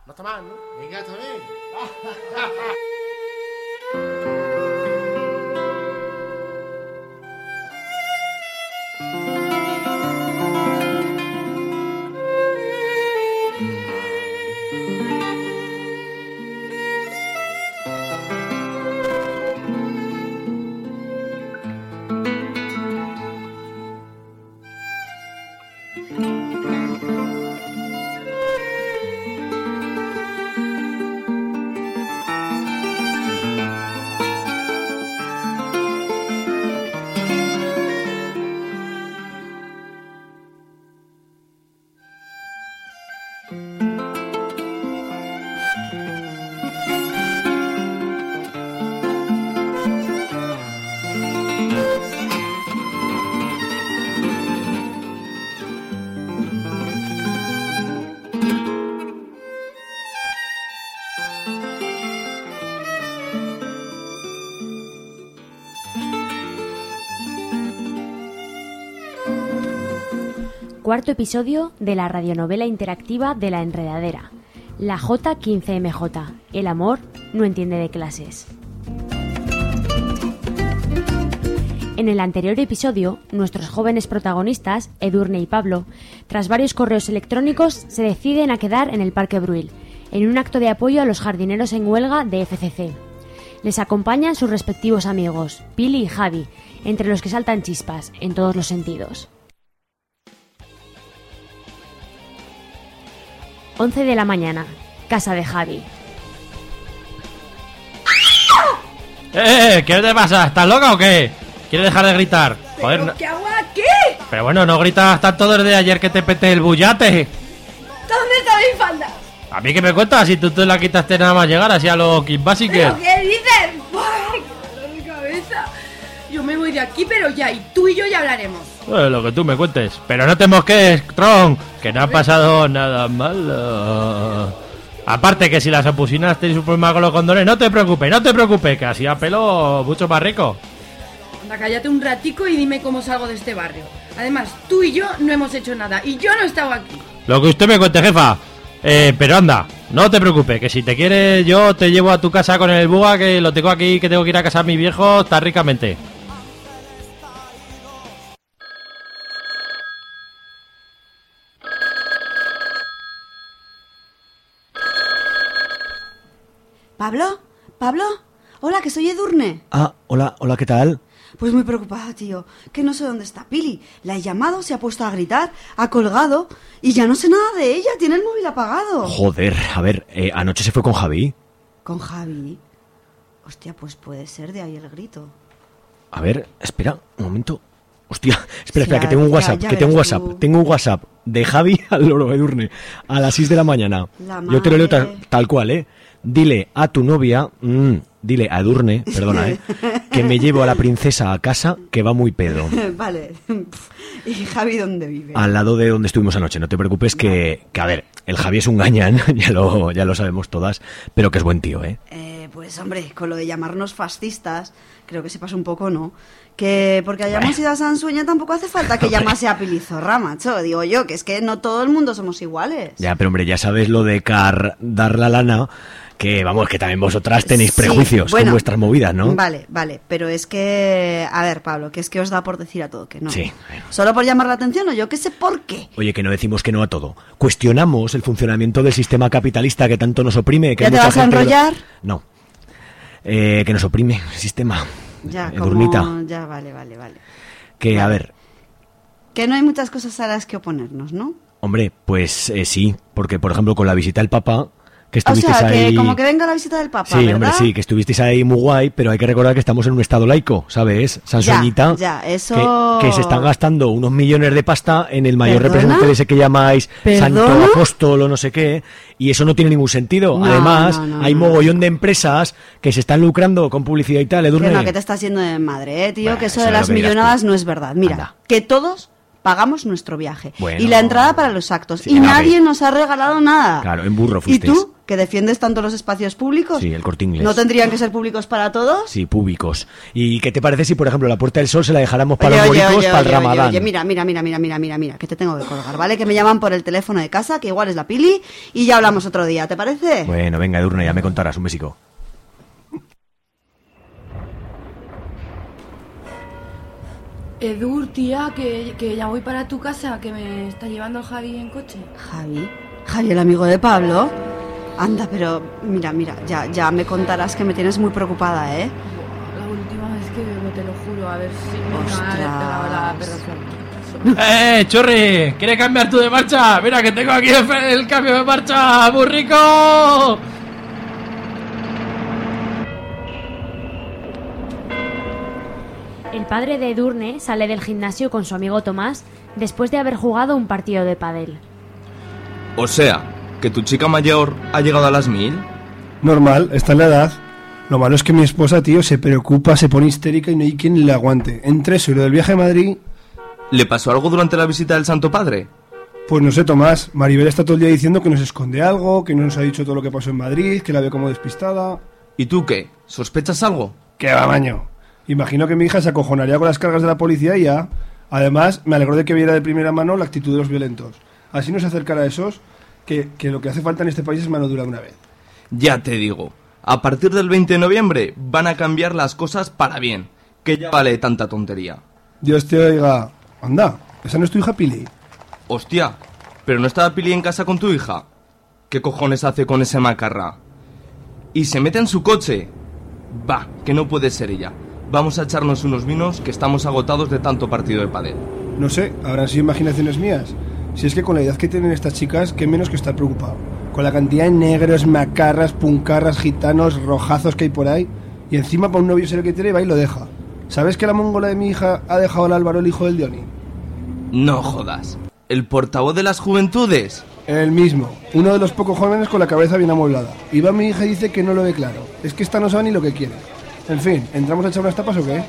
No está mal, ¿no? Venga, está bien. Cuarto episodio de la radionovela interactiva de La Enredadera, la J15MJ, el amor no entiende de clases. En el anterior episodio, nuestros jóvenes protagonistas, Edurne y Pablo, tras varios correos electrónicos, se deciden a quedar en el Parque Bruil, en un acto de apoyo a los jardineros en huelga de FCC. Les acompañan sus respectivos amigos, Pili y Javi, entre los que saltan chispas, en todos los sentidos. 11 de la mañana, casa de Javi. ¿Qué te pasa? ¿Estás loca o qué? ¿Quieres dejar de gritar? Joder, ¿Pero no... qué hago aquí? Pero bueno, no gritas tanto desde ayer que te pete el bullate. ¿Dónde está mi falda? ¿A mí qué me cuentas? Si tú te la quitaste nada más llegar así a los Kid Basics. ¿Pero qué dices? ¡Ay, qué dolor de cabeza! Yo me voy de aquí, pero ya, y tú y yo ya hablaremos. Bueno, lo que tú me cuentes. Pero no te mosques, Tron, que no ha pasado nada malo. Aparte que si las opusinas tenéis un problema con los condones, no te preocupes, que así a pelo mucho más rico. Anda, cállate un ratico y dime cómo salgo de este barrio. Además, tú y yo no hemos hecho nada, y yo no he estado aquí. Lo que usted me cuente, jefa. Pero anda, no te preocupes, que si te quieres yo te llevo a tu casa con el buga, que lo tengo aquí, que tengo que ir a casa a mi viejo tan ricamente. ¿Pablo? Hola, que soy Edurne. Ah, hola, ¿qué tal? Pues muy preocupada, tío, que no sé dónde está Pili. La he llamado, se ha puesto a gritar, ha colgado y ya no sé nada de ella, tiene el móvil apagado. Joder, a ver, anoche se fue con Javi. ¿Con Javi? Hostia, pues puede ser de ahí el grito. A ver, espera, un momento. Hostia, espera, Ya, que tengo un WhatsApp, ya verás tú. Tengo un WhatsApp de Javi al loro Edurne a las 6 de la mañana. Yo te lo leo tal cual, Dile a tu novia, dile a Edurne, perdona, que me llevo a la princesa a casa, que va muy pedo. Vale. ¿Y Javi dónde vive? Al lado de donde estuvimos anoche, no te preocupes, que a ver, el Javi es un gañán, ya lo sabemos todas, pero que es buen tío, Pues hombre, con lo de llamarnos fascistas, creo que se pasa un poco, ¿no? Que porque hayamos ido a Sansueña tampoco hace falta que llamase a Pilizorra, macho. Digo yo, que es que no todo el mundo somos iguales. Ya, pero hombre, ya sabes lo de dar la lana, que vamos, que también vosotras tenéis prejuicios con vuestras movidas, ¿no? Vale, pero es que... A ver, Pablo, que es que os da por decir a todo que no. Sí. ¿Solo por llamar la atención o yo qué sé por qué? Oye, que no decimos que no a todo. Cuestionamos el funcionamiento del sistema capitalista que tanto nos oprime. Que ¿Ya te vas a enrollar? No. Que nos oprime el sistema. Ya, Edurnita. Ya, vale. Que, vale. a ver... Que no hay muchas cosas a las que oponernos, ¿no? Hombre, pues sí, porque por ejemplo con la visita del Papa... Que o estuvisteis sea, ahí... que como que venga la visita del Papa, sí, ¿verdad? Hombre, sí, que estuvisteis ahí muy guay, pero hay que recordar que estamos en un estado laico, ¿sabes? Sansoñita, Ya, eso... que se están gastando unos millones de pasta en el mayor ¿Perdona? representante de ese que llamáis ¿Perdona? Santo Apóstol o no sé qué, y eso no tiene ningún sentido. No, Además, no, hay mogollón de empresas que se están lucrando con publicidad y tal, Edurne. Que no, que te estás yendo de madre, tío, Bueno, que eso eso de es lo las que dirás millonadas tú. no es verdad. Mira, Anda. que todos pagamos nuestro viaje Bueno. y la entrada para los actos Sí, y a nadie ver. nos ha regalado nada. Claro, en burro ¿Y fuisteis. tú? ¿Que defiendes tanto los espacios públicos? Sí, el Corte Inglés. ¿No tendrían que ser públicos para todos? Sí, públicos. ¿Y qué te parece si, por ejemplo, la Puerta del Sol se la dejáramos para los boricos, para el Ramadán? Oye, mira, que te tengo que colgar, ¿vale? Que me llaman por el teléfono de casa, que igual es la Pili, y ya hablamos otro día, ¿te parece? Bueno, venga, Edurne, ya me contarás. Un besico. Edur, tía, que ya voy para tu casa, que me está llevando el Javi en coche. ¿Javi, el amigo de Pablo? Anda, pero mira, ya me contarás que me tienes muy preocupada, ¿eh? La última vez que bebo, te lo juro, a ver si me Ostras. la perra. Churri, ¿quieres cambiar tú de marcha? Mira que tengo aquí el cambio de marcha, muy rico. El padre de Edurne sale del gimnasio con su amigo Tomás después de haber jugado un partido de pádel. O sea, que tu chica mayor ha llegado a las 1000. Normal, está en la edad. Lo malo es que mi esposa, tío, se preocupa, se pone histérica y no hay quien le aguante. Entre eso y lo del viaje a Madrid... ¿Le pasó algo durante la visita del Santo Padre? Pues no sé, Tomás. Maribel está todo el día diciendo que nos esconde algo, que no nos ha dicho todo lo que pasó en Madrid, que la ve como despistada... ¿Y tú qué? ¿Sospechas algo? ¡Qué va, maño! Imagino que mi hija se acojonaría con las cargas de la policía y ya. Además, me alegró de que viera de primera mano la actitud de los violentos. Así nos acercará a esos que lo que hace falta en este país es mano dura de una vez. Ya te digo, a partir del 20 de noviembre van a cambiar las cosas para bien, que ya vale tanta tontería. Dios te oiga. Anda, ¿esa no es tu hija Pili? Hostia, ¿pero no estaba Pili en casa con tu hija? ¿Qué cojones hace con ese macarra? ¿Y se mete en su coche? Va, que no puede ser ella. Vamos a echarnos unos vinos, que estamos agotados de tanto partido de pádel. No sé, habrán sido imaginaciones mías. Si es que con la edad que tienen estas chicas, qué menos que estar preocupado. Con la cantidad de negros, macarras, puncarras, gitanos, rojazos que hay por ahí. Y encima para un novio se lo que tiene va y lo deja. ¿Sabes que la mongola de mi hija ha dejado al Álvaro, el hijo del Dioni? No jodas. ¿El portavoz de las juventudes? El mismo. Uno de los pocos jóvenes con la cabeza bien amueblada. Y va mi hija y dice que no lo ve claro. Es que esta no sabe ni lo que quiere. En fin, ¿entramos a echar unas tapas o qué?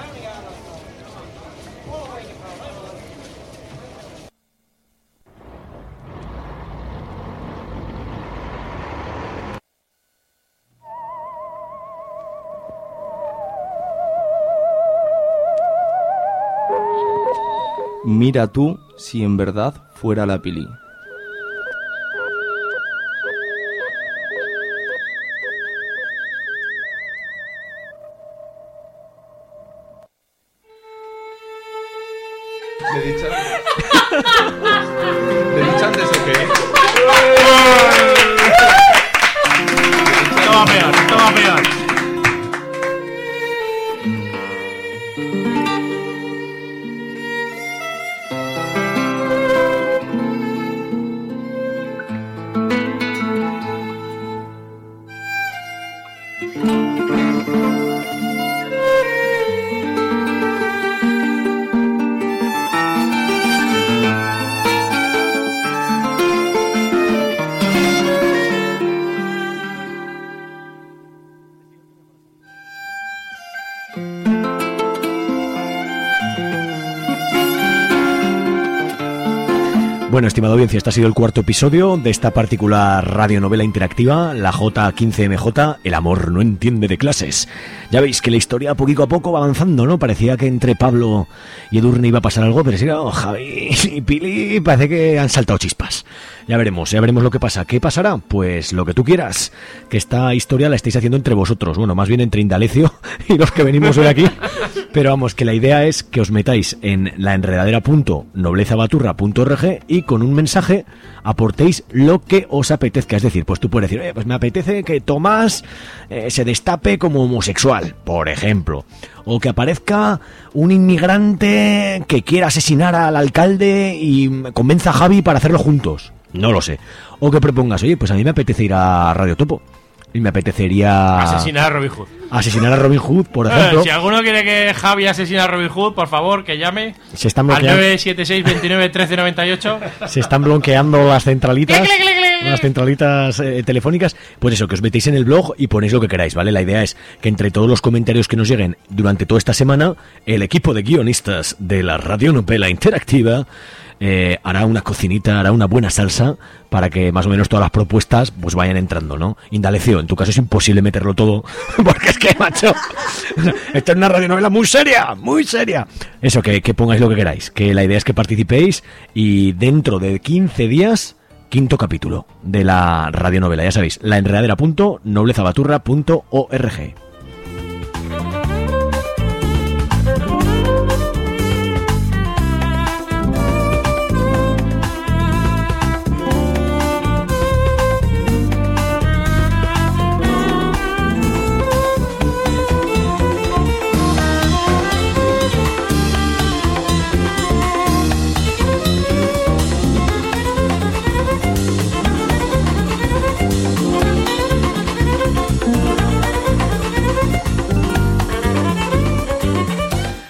Mira tú si en verdad fuera la Pili. ¿Le he dicho antes o qué? Toma peor. Bueno, estimado audiencia, este ha sido el cuarto episodio de esta particular radionovela interactiva, la J15MJ, El amor no entiende de clases. Ya veis que la historia poquito a poco va avanzando, ¿no? Parecía que entre Pablo y Edurne iba a pasar algo, pero si no, Javi y Pili parece que han saltado chispas. Ya veremos lo que pasa. ¿Qué pasará? Pues lo que tú quieras. Que esta historia la estáis haciendo entre vosotros. Bueno, más bien entre Indalecio y los que venimos hoy aquí. Pero vamos, que la idea es que os metáis en laenredadera.noblezabaturra.org y con un mensaje aportéis lo que os apetezca. Es decir, pues tú puedes decir, pues me apetece que Tomás se destape como homosexual, por ejemplo. O que aparezca un inmigrante que quiera asesinar al alcalde y convenza a Javi para hacerlo juntos. No lo sé. O que propongas, oye, pues a mí me apetece ir a Radio Topo. Y me apetecería... asesinar a Robin Hood. Asesinar a Robin Hood, por ejemplo. Si alguno quiere que Javi asesine a Robin Hood, por favor, que llame se están al 976 29 13 98. Se están bloqueando las centralitas. Las centralitas telefónicas. Pues eso, que os metéis en el blog y ponéis lo que queráis, ¿vale? La idea es que entre todos los comentarios que nos lleguen durante toda esta semana, el equipo de guionistas de la radionovela interactiva hará una cocinita, hará una buena salsa para que más o menos todas las propuestas pues vayan entrando, ¿no? Indalecio, en tu caso es imposible meterlo todo, porque es que, macho, esto es una radionovela muy seria, muy seria. Eso, que pongáis lo que queráis, que la idea es que participéis y dentro de 15 días, 5º capítulo de la radionovela, ya sabéis, laenredadera.noblezabaturra.org.